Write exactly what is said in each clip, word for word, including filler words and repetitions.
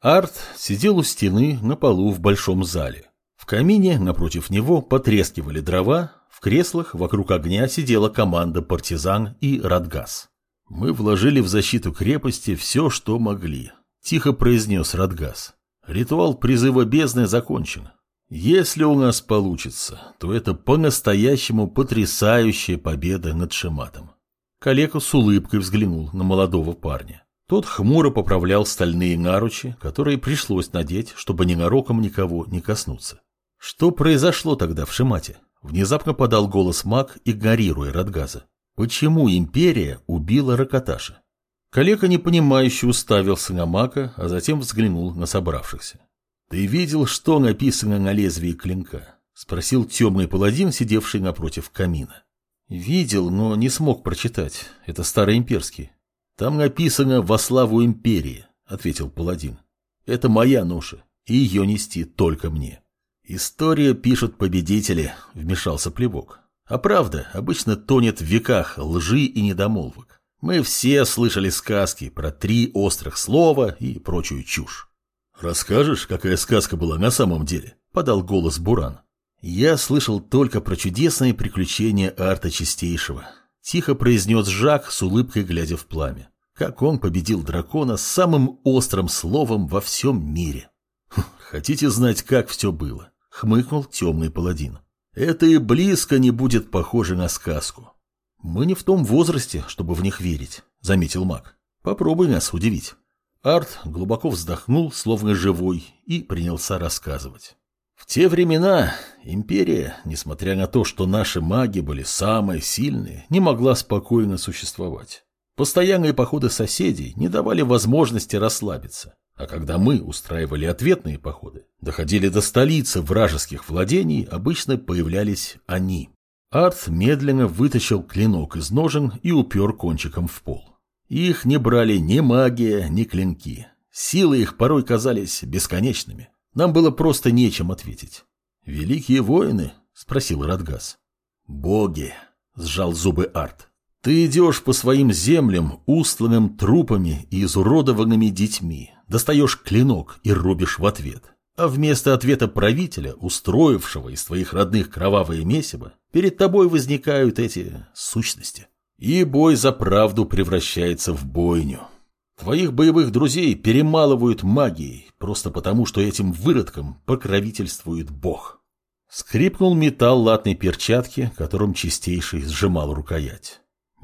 Арт сидел у стены на полу в большом зале. В камине напротив него потрескивали дрова, в креслах вокруг огня сидела команда партизан и Радгас. «Мы вложили в защиту крепости все, что могли», – тихо произнес Радгас. «Ритуал призыва бездны закончен. Если у нас получится, то это по-настоящему потрясающая победа над Шематом». Калека с улыбкой взглянул на молодого парня. Тот хмуро поправлял стальные наручи, которые пришлось надеть, чтобы ненароком никого не коснуться. «Что произошло тогда в Шемате?» – внезапно подал голос маг, игнорируя Радгаза. «Почему империя убила Ракаташа?» Калека непонимающе уставился на мага, а затем взглянул на собравшихся. «Ты видел, что написано на лезвии клинка?» – спросил темный паладин, сидевший напротив камина. «Видел, но не смог прочитать. Это староимперский». «Там написано «во славу империи», — ответил паладин. «Это моя ноша, и ее нести только мне». «История пишут победители», — вмешался Плевок. «А правда обычно тонет в веках лжи и недомолвок. Мы все слышали сказки про три острых слова и прочую чушь». «Расскажешь, какая сказка была на самом деле?» — подал голос Буран. «Я слышал только про чудесные приключения Арта Чистейшего», — тихо произнес Жак с улыбкой, глядя в пламя. «Как он победил дракона с самым острым словом во всем мире». «Хотите знать, как все было?» — хмыкнул темный паладин. «Это и близко не будет похоже на сказку». «Мы не в том возрасте, чтобы в них верить», — заметил маг. «Попробуй нас удивить». Арт глубоко вздохнул, словно живой, и принялся рассказывать. В те времена империя, несмотря на то, что наши маги были самые сильные, не могла спокойно существовать. Постоянные походы соседей не давали возможности расслабиться, а когда мы устраивали ответные походы, доходили до столицы вражеских владений, обычно появлялись они. Арт медленно вытащил клинок из ножен и упер кончиком в пол. Их не брали ни магия, ни клинки. Силы их порой казались бесконечными. Нам было просто нечем ответить. «Великие воины?» — спросил Радгас. «Боги!» — сжал зубы Арт. «Ты идешь по своим землям, устланным трупами и изуродованными детьми, достаешь клинок и рубишь в ответ. А вместо ответа правителя, устроившего из твоих родных кровавое месиво, перед тобой возникают эти сущности. И бой за правду превращается в бойню. Твоих боевых друзей перемалывают магией, просто потому, что этим выродкам покровительствует Бог». Скрипнул металл латной перчатки, которым Чистейший сжимал рукоять.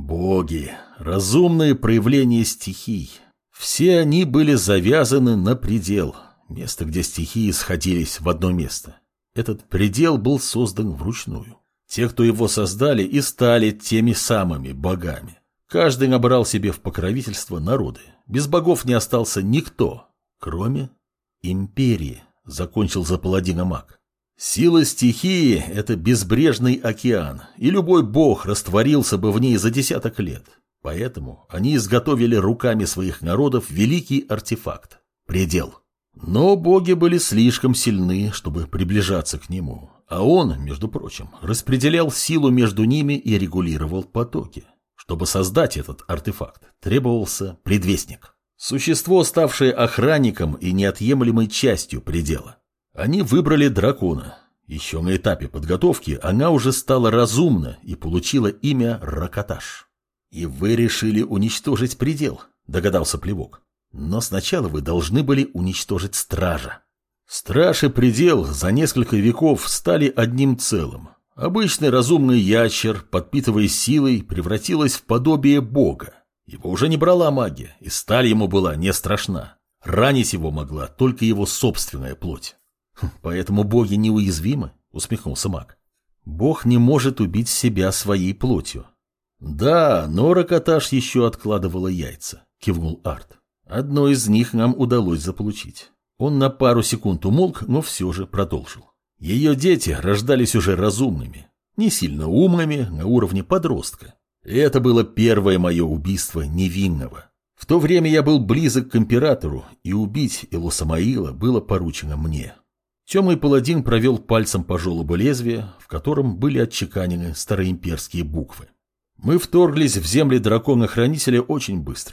Боги, разумные проявления стихий. Все они были завязаны на предел, место, где стихии сходились в одно место. Этот предел был создан вручную. Те, кто его создали, и стали теми самыми богами. Каждый набрал себе в покровительство народы. Без богов не остался никто, кроме империи, закончил за паладина маг. Сила стихии – это безбрежный океан, и любой бог растворился бы в ней за десяток лет. Поэтому они изготовили руками своих народов великий артефакт – предел. Но боги были слишком сильны, чтобы приближаться к нему, а он, между прочим, распределял силу между ними и регулировал потоки. Чтобы создать этот артефакт, требовался предвестник. Существо, ставшее охранником и неотъемлемой частью предела. Они выбрали дракона. Еще на этапе подготовки она уже стала разумна и получила имя Ракаташ. «И вы решили уничтожить предел», — догадался Плевок. «Но сначала вы должны были уничтожить стража». Страж и предел за несколько веков стали одним целым. Обычный разумный ящер, подпитываясь силой, превратилась в подобие бога. Его уже не брала магия, и сталь ему была не страшна. Ранить его могла только его собственная плоть. «Поэтому боги неуязвимы?» — усмехнулся маг. «Бог не может убить себя своей плотью». «Да, но Ракаташ еще откладывала яйца», — кивнул Арт. «Одно из них нам удалось заполучить». Он на пару секунд умолк, но все же продолжил. Ее дети рождались уже разумными, не сильно умными, на уровне подростка. И это было первое мое убийство невинного. В то время я был близок к императору, и убить Элосамаила было поручено мне. Темный паладин провел пальцем по желобу лезвия, в котором были отчеканены староимперские буквы. Мы вторглись в земли дракона-хранителя очень быстро.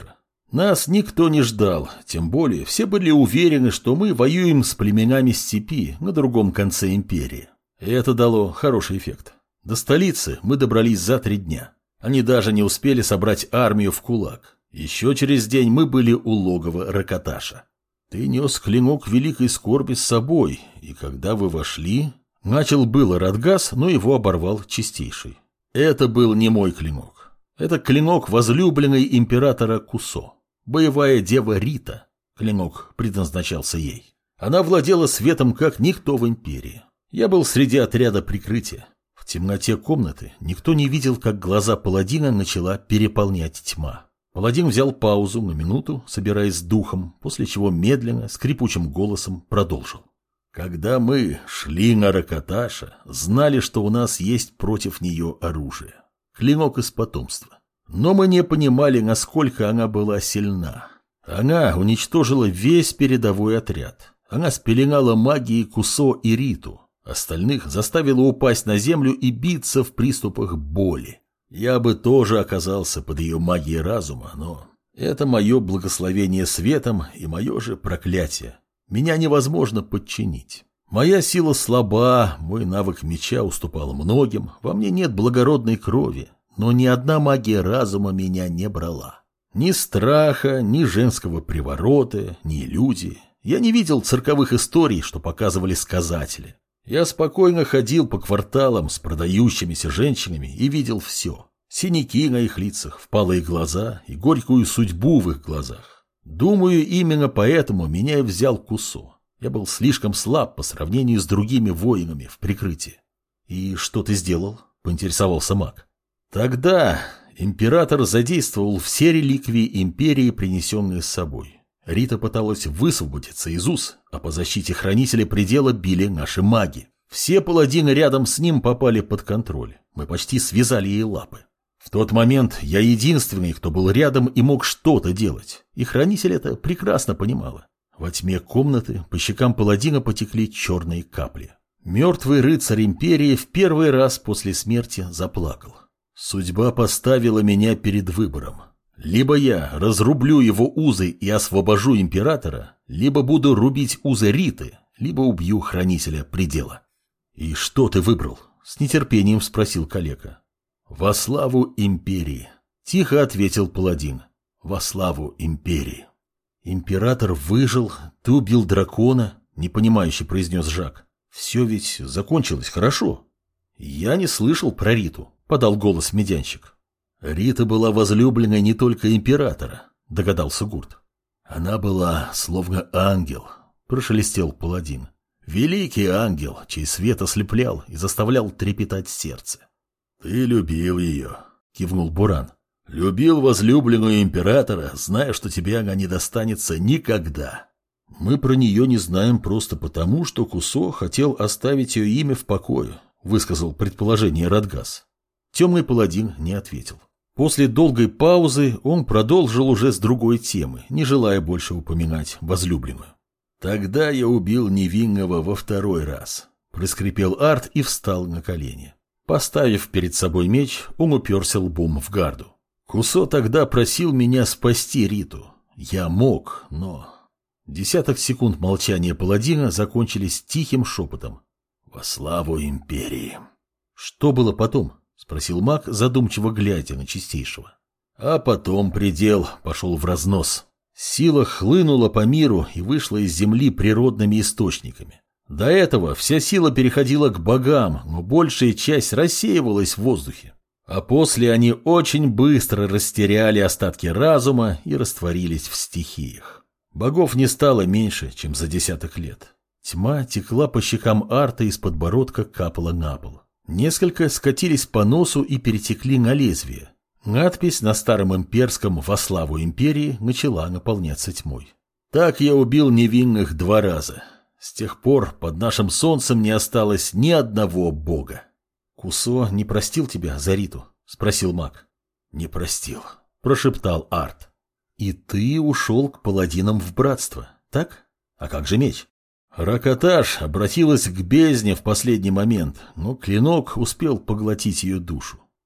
Нас никто не ждал, тем более все были уверены, что мы воюем с племенами степи на другом конце империи. И это дало хороший эффект. До столицы мы добрались за три дня. Они даже не успели собрать армию в кулак. Еще через день мы были у логова Ракаташа. Ты нес клинок великой скорби с собой, и когда вы вошли... Начал было Радгас, но его оборвал Чистейший. Это был не мой клинок. Это клинок возлюбленной императора Кусо. Боевая дева Рита. Клинок предназначался ей. Она владела светом, как никто в империи. Я был среди отряда прикрытия. В темноте комнаты никто не видел, как глаза паладина начала переполнять тьма. Паладин взял паузу на минуту, собираясь с духом, после чего медленно, скрипучим голосом продолжил. Когда мы шли на Ракаташа, знали, что у нас есть против нее оружие. Клинок из потомства. Но мы не понимали, насколько она была сильна. Она уничтожила весь передовой отряд. Она спеленала магией Кусо и Риту. Остальных заставила упасть на землю и биться в приступах боли. Я бы тоже оказался под ее магией разума, но это мое благословение светом и мое же проклятие. Меня невозможно подчинить. Моя сила слаба, мой навык меча уступал многим, во мне нет благородной крови, но ни одна магия разума меня не брала. Ни страха, ни женского приворота, ни иллюзии. Я не видел цирковых историй, что показывали сказатели. Я спокойно ходил по кварталам с продающимися женщинами и видел все. Синяки на их лицах, впалые глаза и горькую судьбу в их глазах. Думаю, именно поэтому меня и взял Кусо. Я был слишком слаб по сравнению с другими воинами в прикрытии. «И что ты сделал?» – поинтересовался маг. Тогда император задействовал все реликвии империи, принесенные с собой. Рита пыталась высвободиться из уз, а по защите хранителя предела били наши маги. Все паладины рядом с ним попали под контроль. Мы почти связали ей лапы. В тот момент я единственный, кто был рядом и мог что-то делать, и хранитель это прекрасно понимала. Во тьме комнаты по щекам паладина потекли черные капли. Мертвый рыцарь империи в первый раз после смерти заплакал. Судьба поставила меня перед выбором. Либо я разрублю его узы и освобожу императора, либо буду рубить узы Риты, либо убью хранителя предела. «И что ты выбрал?» — с нетерпением спросил калека. «Во славу империи», — тихо ответил паладин. «Во славу империи». «Император выжил, ты убил дракона», — непонимающе произнес Жак. «Все ведь закончилось хорошо». «Я не слышал про Риту», — подал голос медянщик. «Рита была возлюбленной не только императора», — догадался Гурт. «Она была словно ангел», — прошелестел паладин. «Великий ангел, чей свет ослеплял и заставлял трепетать сердце». «Ты любил ее», — кивнул Буран. «Любил возлюбленную императора, зная, что тебе она не достанется никогда». «Мы про нее не знаем просто потому, что Кусо хотел оставить ее имя в покое», — высказал предположение Радгас. Темный паладин не ответил. После долгой паузы он продолжил уже с другой темы, не желая больше упоминать возлюбленную. «Тогда я убил невинного во второй раз», — проскрипел Арт и встал на колени. Поставив перед собой меч, он уперся лбом в гарду. Кусо тогда просил меня спасти Риту. Я мог, но... Десяток секунд молчания паладина закончились тихим шепотом. «Во славу империи». «Что было потом?» — спросил маг, задумчиво глядя на Чистейшего. А потом предел пошел в разнос. Сила хлынула по миру и вышла из земли природными источниками. До этого вся сила переходила к богам, но большая часть рассеивалась в воздухе. А после они очень быстро растеряли остатки разума и растворились в стихиях. Богов не стало меньше, чем за десяток лет. Тьма текла по щекам Арта, из подбородка капала на пол. Несколько скатились по носу и перетекли на лезвие. Надпись на старом имперском «Во славу империи» начала наполняться тьмой. Так я убил невинных два раза. С тех пор под нашим солнцем не осталось ни одного бога. «Кусо не простил тебя за Риту?» — спросил маг. «Не простил», — прошептал Арт. «И ты ушел к паладинам в братство, так? А как же меч?» Ракаташ обратилась к бездне в последний момент, но клинок успел поглотить ее душу.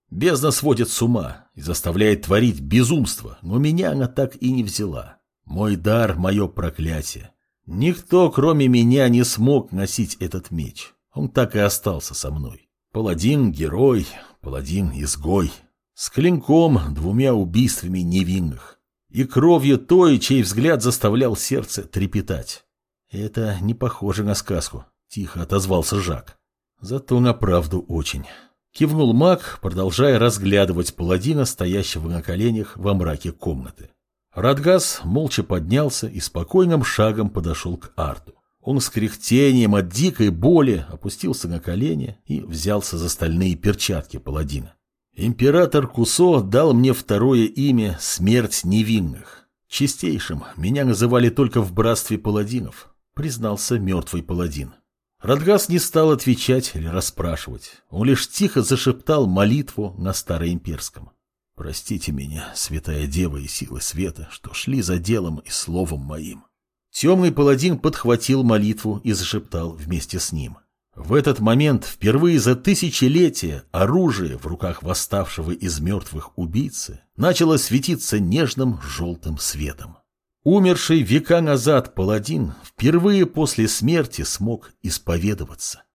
Бездна сводит с ума и заставляет творить безумство, но меня она так и не взяла. Мой дар — мое проклятие. Никто, кроме меня, не смог носить этот меч. Он так и остался со мной. Паладин — герой, паладин — изгой. С клинком, двумя убийствами невинных. И кровью той, чей взгляд заставлял сердце трепетать. Это не похоже на сказку, тихо отозвался Жак. Зато на правду очень. Кивнул маг, продолжая разглядывать паладина, стоящего на коленях во мраке комнаты. Радгас молча поднялся и спокойным шагом подошел к Арту. Он с кряхтением от дикой боли опустился на колени и взялся за стальные перчатки паладина. Император Кусо дал мне второе имя «Смерть невинных». Чистейшим меня называли только в братстве паладинов, признался мертвый паладин. Радгас не стал отвечать или расспрашивать. Он лишь тихо зашептал молитву на староимперском. «Простите меня, святая дева и силы света, что шли за делом и словом моим». Темный паладин подхватил молитву и зашептал вместе с ним. В этот момент впервые за тысячелетия оружие в руках восставшего из мертвых убийцы начало светиться нежным желтым светом. Умерший века назад паладин впервые после смерти смог исповедоваться.